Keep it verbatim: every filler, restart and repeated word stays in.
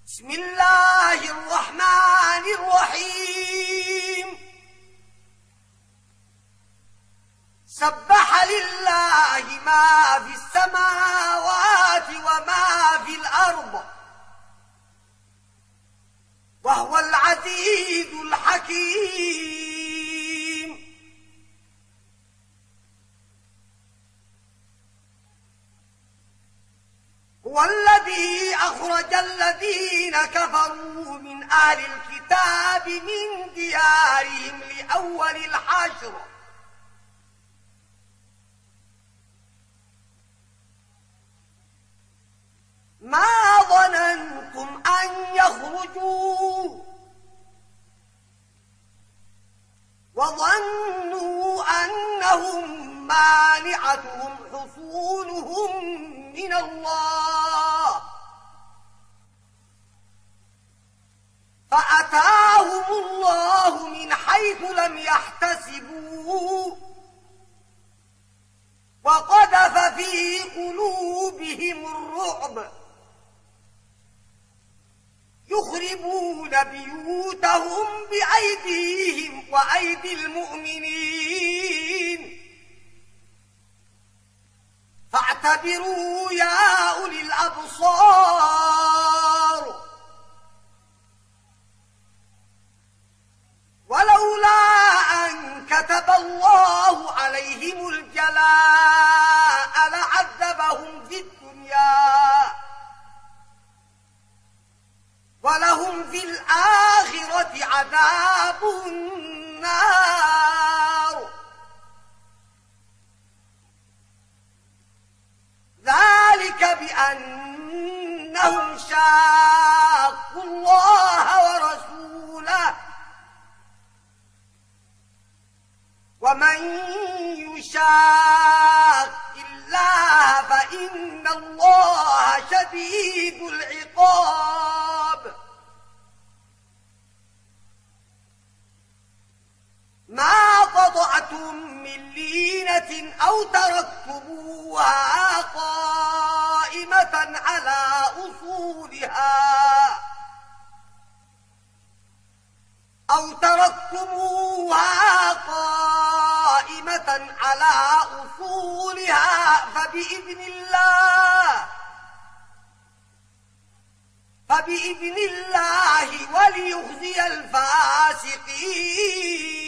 بسم الله الرحمن الرحيم. سبح لله ما في السماوات وما في الأرض وهو العزيز الحكيم. هو الذي أخرج الذين كفروا من أهل الكتاب من ديارهم لأول الحشر ما ظننتم أن يخرجوا وظنوا أنهم مانعتهم حصونهم من الله فأتاهم الله من حيث لم يحتسبوا وقذف في قلوبهم الرعب يخربون بيوتهم بأيديهم وأيدي المؤمنين فاعتبروا يا أولي الأبصار. ولولا أن كتب الله عليهم الجلاء لعذبهم في الدنيا ولهم في الآخرة عذاب النار. ذلك بأنهم شاقوا الله ورسوله ومن يشاق الله فإن الله شديد العقاب. ما قطعتم من لينة أو تركتموها قائمة على أصولها أو تركتموها قائمة على أصولها فبإذن الله فبإذن الله وليخزي الفاسقين.